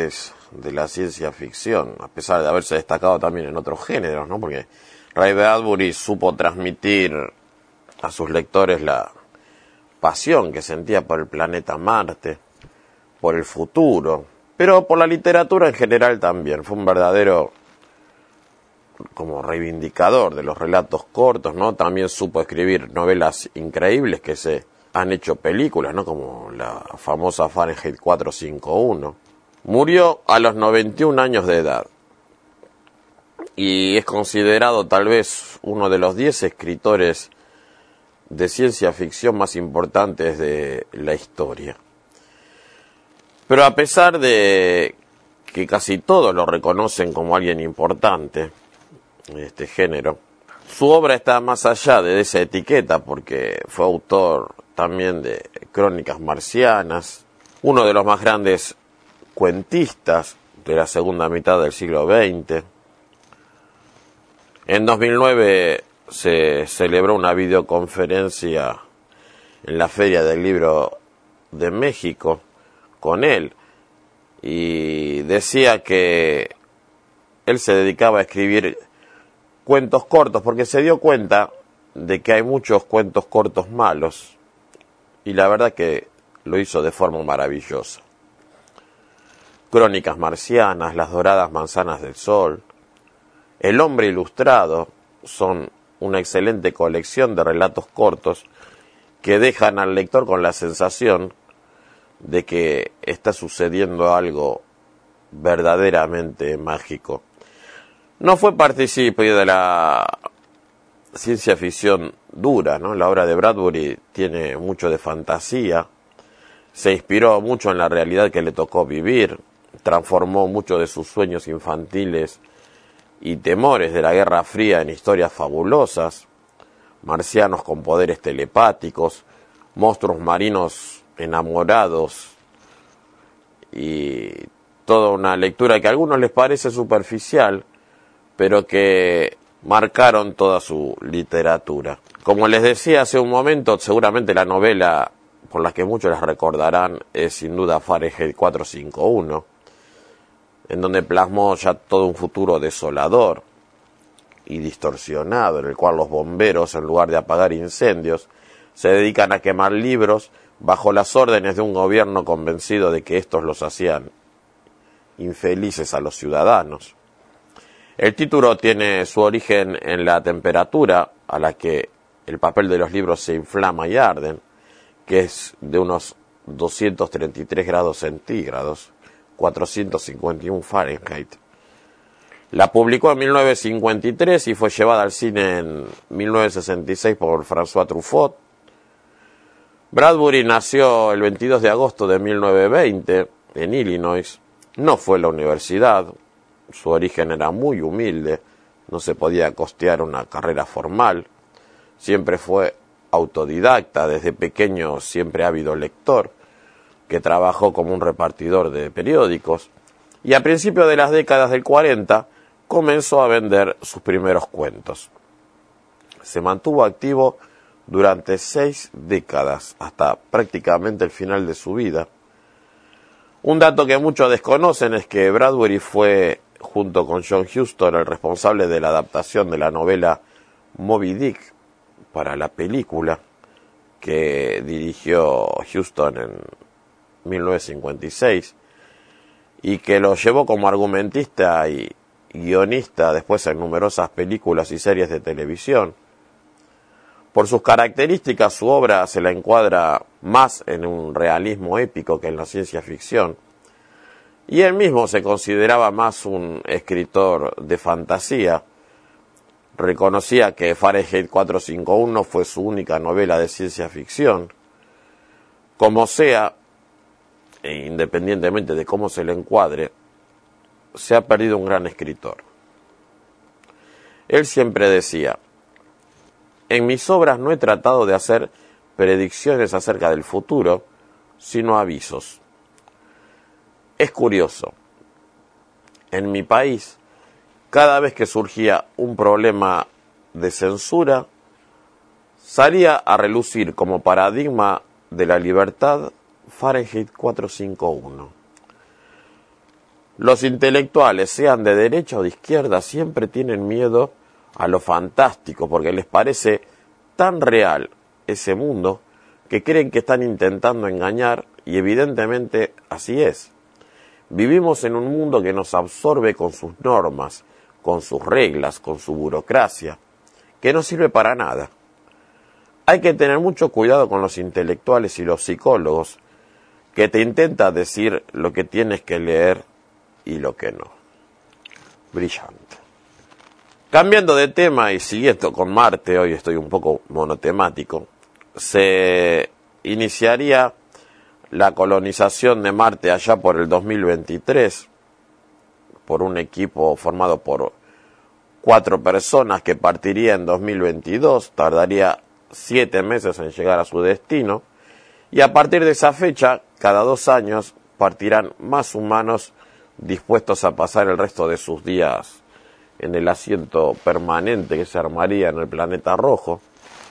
de la ciencia ficción, a pesar de haberse destacado también en otros géneros, ¿no? Porque Ray Bradbury supo transmitir a sus lectores la pasión que sentía por el planeta Marte, por el futuro, pero por la literatura en general también. Fue un verdadero como reivindicador de los relatos cortos, ¿no? También supo escribir novelas increíbles que se han hecho películas, ¿no? Como la famosa Fahrenheit cuatrocientos cincuenta y uno. Murió a los noventa y un años de edad y es considerado tal vez uno de los diez escritores de ciencia ficción más importantes de la historia. Pero a pesar de que casi todos lo reconocen como alguien importante en este género, su obra está más allá de esa etiqueta porque fue autor también de Crónicas Marcianas, uno de los más grandes cuentistas de la segunda mitad del siglo veinte. En dos mil nueve se celebró una videoconferencia en la Feria del Libro de México con él y decía que él se dedicaba a escribir cuentos cortos porque se dio cuenta de que hay muchos cuentos cortos malos y la verdad que lo hizo de forma maravillosa. Crónicas Marcianas, Las Doradas Manzanas del Sol, El Hombre Ilustrado son una excelente colección de relatos cortos que dejan al lector con la sensación de que está sucediendo algo verdaderamente mágico. No fue partícipe de la ciencia ficción dura, ¿no? La obra de Bradbury tiene mucho de fantasía, se inspiró mucho en la realidad que le tocó vivir, transformó muchos de sus sueños infantiles y temores de la Guerra Fría en historias fabulosas, marcianos con poderes telepáticos, monstruos marinos enamorados y toda una lectura que a algunos les parece superficial, pero que marcaron toda su literatura. Como les decía hace un momento, seguramente la novela por la que muchos las recordarán es sin duda Fahrenheit cuatrocientos cincuenta y uno, en donde plasmó ya todo un futuro desolador y distorsionado, en el cual los bomberos, en lugar de apagar incendios, se dedican a quemar libros bajo las órdenes de un gobierno convencido de que estos los hacían infelices a los ciudadanos. El título tiene su origen en la temperatura a la que el papel de los libros se inflama y arden, que es de unos doscientos treinta y tres grados centígrados, cuatrocientos cincuenta y uno Fahrenheit. La publicó en mil novecientos cincuenta y tres y fue llevada al cine en mil novecientos sesenta y seis por François Truffaut. Bradbury nació el veintidós de agosto de mil novecientos veinte en Illinois. No fue a la universidad, su origen era muy humilde, no se podía costear una carrera formal. Siempre fue autodidacta, desde pequeño siempre ávido lector, que trabajó como un repartidor de periódicos, y a principios de las décadas del cuarenta comenzó a vender sus primeros cuentos. Se mantuvo activo durante seis décadas, hasta prácticamente el final de su vida. Un dato que muchos desconocen es que Bradbury fue, junto con John Huston, el responsable de la adaptación de la novela Moby Dick para la película que dirigió Huston en mil novecientos cincuenta y seis y que lo llevó como argumentista y guionista después en numerosas películas y series de televisión. Por sus características, su obra se la encuadra más en un realismo épico que en la ciencia ficción, y él mismo se consideraba más un escritor de fantasía. Reconocía que Fahrenheit cuatrocientos cincuenta y uno fue su única novela de ciencia ficción. Como sea, e independientemente de cómo se le encuadre, se ha perdido un gran escritor. Él siempre decía: en mis obras no he tratado de hacer predicciones acerca del futuro, sino avisos. Es curioso, en mi país, cada vez que surgía un problema de censura, salía a relucir como paradigma de la libertad Fahrenheit cuatrocientos cincuenta y uno. Los intelectuales, sean de derecha o de izquierda, siempre tienen miedo a lo fantástico, porque les parece tan real ese mundo que creen que están intentando engañar, y evidentemente así es. Vivimos en un mundo que nos absorbe con sus normas, con sus reglas, con su burocracia, que no sirve para nada. Hay que tener mucho cuidado con los intelectuales y los psicólogos, que te intentan decir lo que tienes que leer y lo que no. Brillante. Cambiando de tema y siguiendo con Marte, hoy estoy un poco monotemático, se iniciaría la colonización de Marte allá por el dos mil veintitrés, por un equipo formado por cuatro personas que partiría en dos mil veintidós, tardaría siete meses en llegar a su destino, y a partir de esa fecha, cada dos años, partirán más humanos dispuestos a pasar el resto de sus días en el asiento permanente que se armaría en el planeta rojo.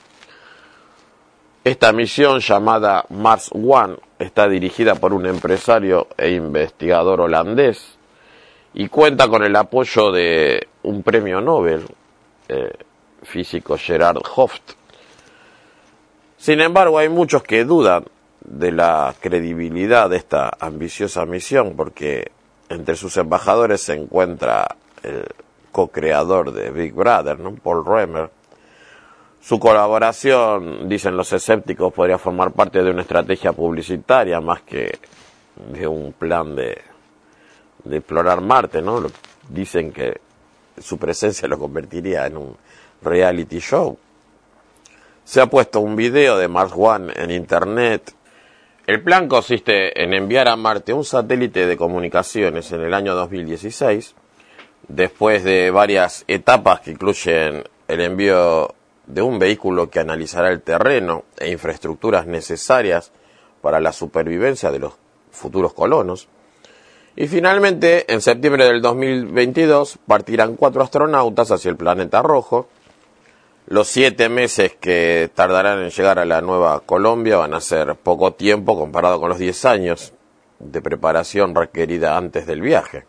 Esta misión, llamada Mars One, está dirigida por un empresario e investigador holandés y cuenta con el apoyo de un premio Nobel, eh, físico Gerard Hooft. Sin embargo, hay muchos que dudan de la credibilidad de esta ambiciosa misión, porque entre sus embajadores se encuentra el co-creador de Big Brother, ¿no? Paul Römer. Su colaboración, dicen los escépticos, podría formar parte de una estrategia publicitaria más que de un plan de, de explorar Marte, ¿no? Dicen que su presencia lo convertiría en un reality show. Se ha puesto un video de Mars One en internet. El plan consiste en enviar a Marte un satélite de comunicaciones en el año dos mil dieciséis, después de varias etapas que incluyen el envío de un vehículo que analizará el terreno e infraestructuras necesarias para la supervivencia de los futuros colonos. Y finalmente, en septiembre del dos mil veintidós, partirán cuatro astronautas hacia el planeta rojo. Los siete meses que tardarán en llegar a la Nueva Colombia van a ser poco tiempo comparado con los diez años de preparación requerida antes del viaje.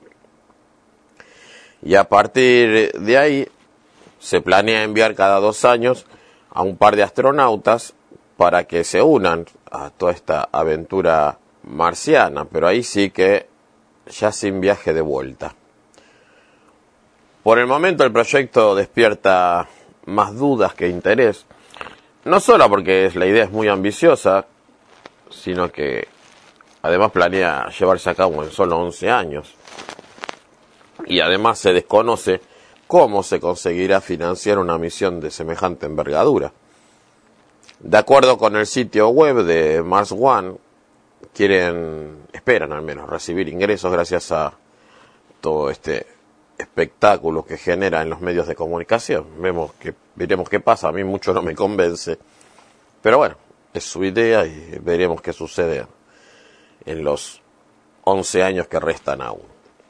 Y a partir de ahí se planea enviar cada dos años a un par de astronautas para que se unan a toda esta aventura marciana, pero ahí sí que ya sin viaje de vuelta. Por el momento el proyecto despierta más dudas que interés, no solo porque la idea es muy ambiciosa, sino que además planea llevarse a cabo en solo once años. Y además se desconoce cómo se conseguirá financiar una misión de semejante envergadura. De acuerdo con el sitio web de Mars One, quieren, esperan al menos, recibir ingresos gracias a todo este espectáculo que genera en los medios de comunicación. Vemos que, veremos qué pasa, a mí mucho no me convence, pero bueno, es su idea y veremos qué sucede en los once años que restan aún.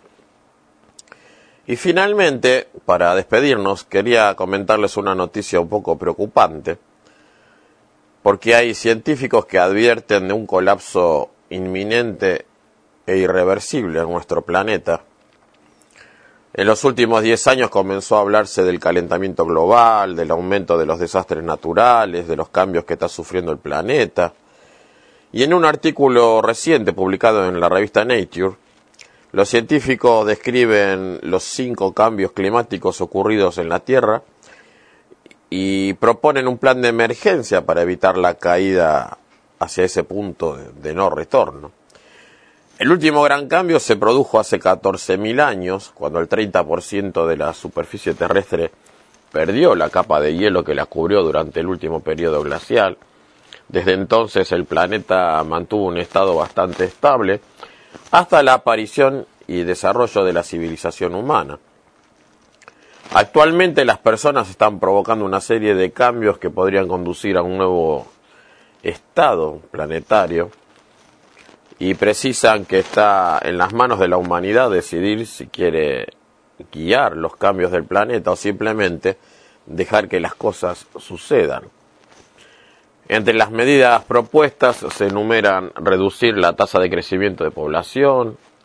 Y finalmente, para despedirnos, quería comentarles una noticia un poco preocupante, porque hay científicos que advierten de un colapso inminente e irreversible en nuestro planeta. En los últimos diez años comenzó a hablarse del calentamiento global, del aumento de los desastres naturales, de los cambios que está sufriendo el planeta. Y en un artículo reciente publicado en la revista Nature, los científicos describen los cinco cambios climáticos ocurridos en la Tierra y proponen un plan de emergencia para evitar la caída hacia ese punto de no retorno. El último gran cambio se produjo hace catorce mil años, cuando el treinta por ciento de la superficie terrestre perdió la capa de hielo que la cubrió durante el último periodo glacial. Desde entonces el planeta mantuvo un estado bastante estable, hasta la aparición y desarrollo de la civilización humana. Actualmente las personas están provocando una serie de cambios que podrían conducir a un nuevo estado planetario y precisan que está en las manos de la humanidad decidir si quiere guiar los cambios del planeta o simplemente dejar que las cosas sucedan. Entre las medidas propuestas se enumeran reducir la tasa de crecimiento de población,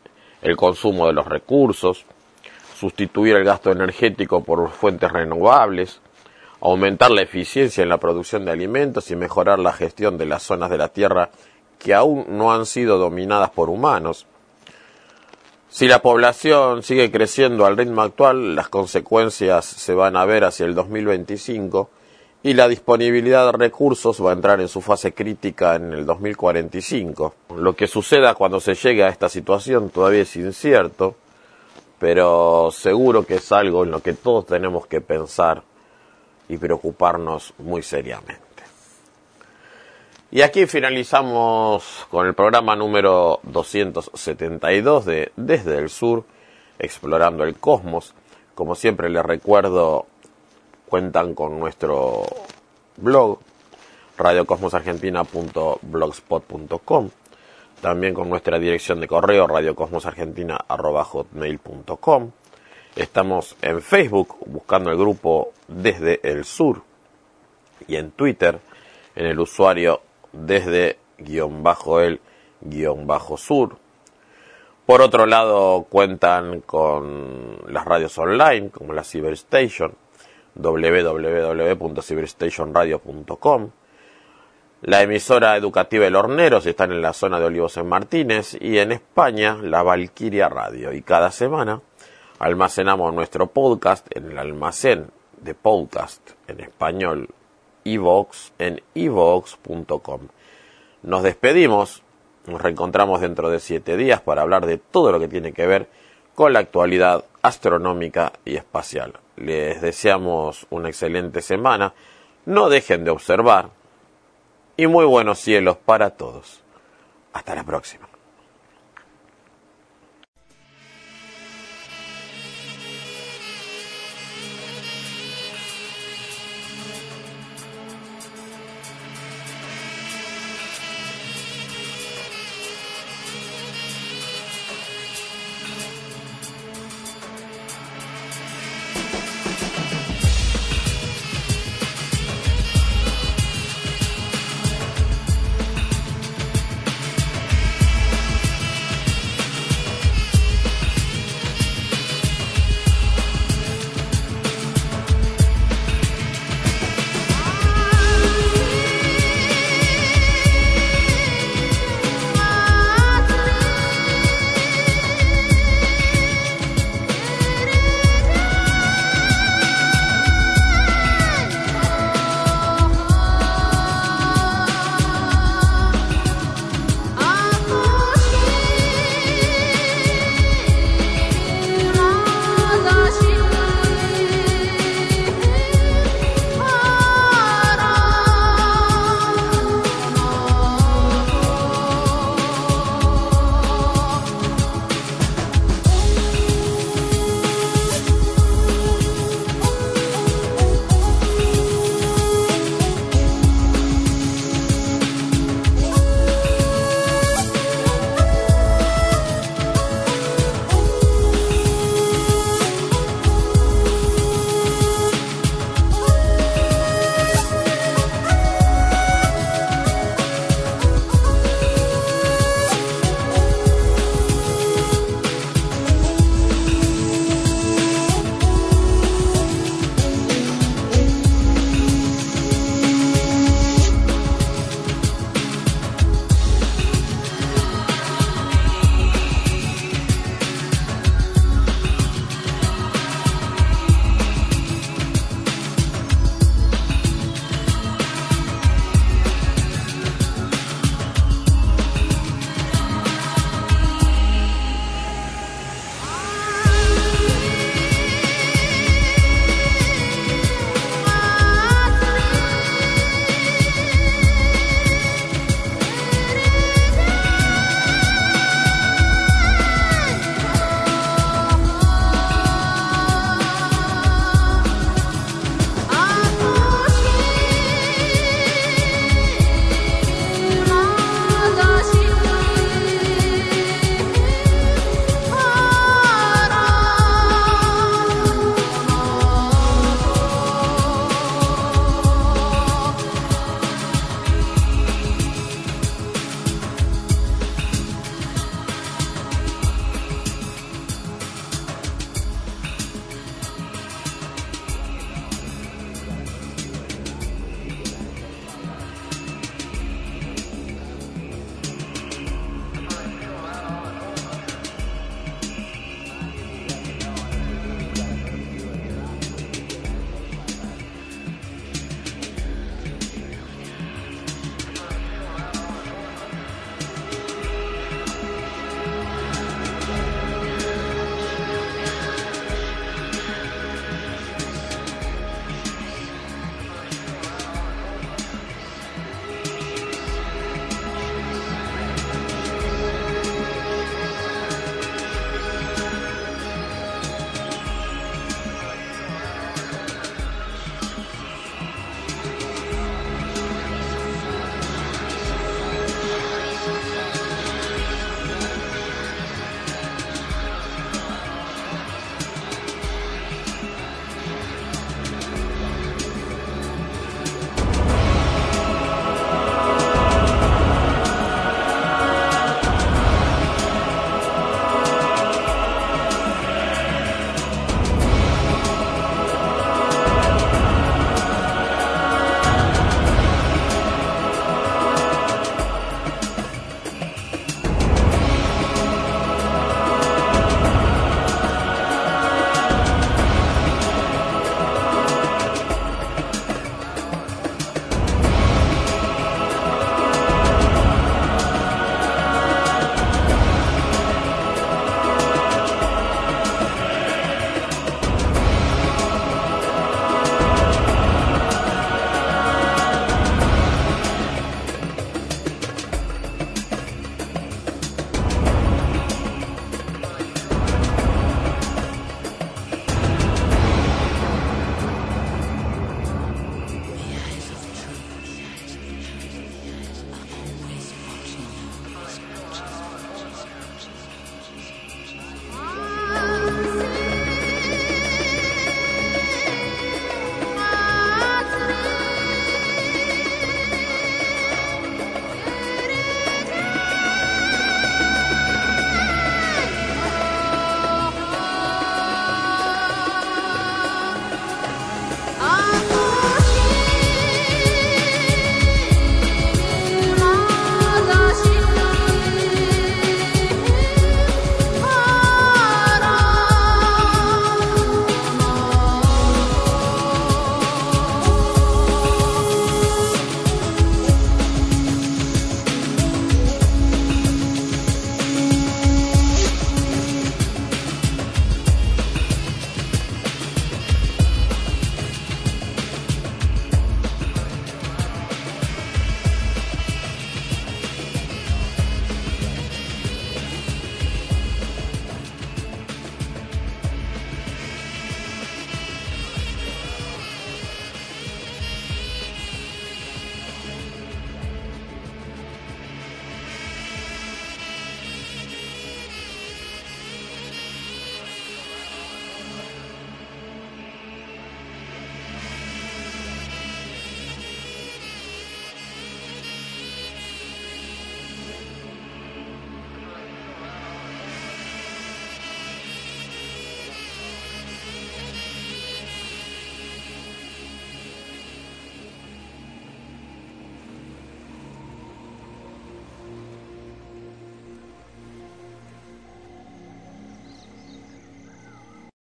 el consumo de los recursos, sustituir el gasto energético por fuentes renovables, aumentar la eficiencia en la producción de alimentos y mejorar la gestión de las zonas de la Tierra que aún no han sido dominadas por humanos. Si la población sigue creciendo al ritmo actual, las consecuencias se van a ver hacia el dos mil veinticinco y la disponibilidad de recursos va a entrar en su fase crítica en el dos mil cuarenta y cinco. Lo que suceda cuando se llegue a esta situación todavía es incierto, pero seguro que es algo en lo que todos tenemos que pensar y preocuparnos muy seriamente. Y aquí finalizamos con el programa número doscientos setenta y dos de Desde el Sur, explorando el cosmos. Como siempre les recuerdo, cuentan con nuestro blog, radio cosmos argentina punto blogspot punto com, también con nuestra dirección de correo, radio cosmos argentina arroba hotmail punto com. Estamos en Facebook buscando el grupo Desde el Sur y en Twitter en el usuario desde guión bajo el guión bajo sur. Por otro lado, cuentan con las radios online como la Cyberstation, doble u doble u doble u punto cyberstation radio punto com, la emisora educativa El Hornero, si están en la zona de Olivos en Martínez, y en España la Valquiria Radio. Y cada semana almacenamos nuestro podcast en el almacén de podcast en español iVoox en iVoox punto com. Nos despedimos, nos reencontramos dentro de siete días para hablar de todo lo que tiene que ver con la actualidad astronómica y espacial. Les deseamos una excelente semana, no dejen de observar y muy buenos cielos para todos. Hasta la próxima.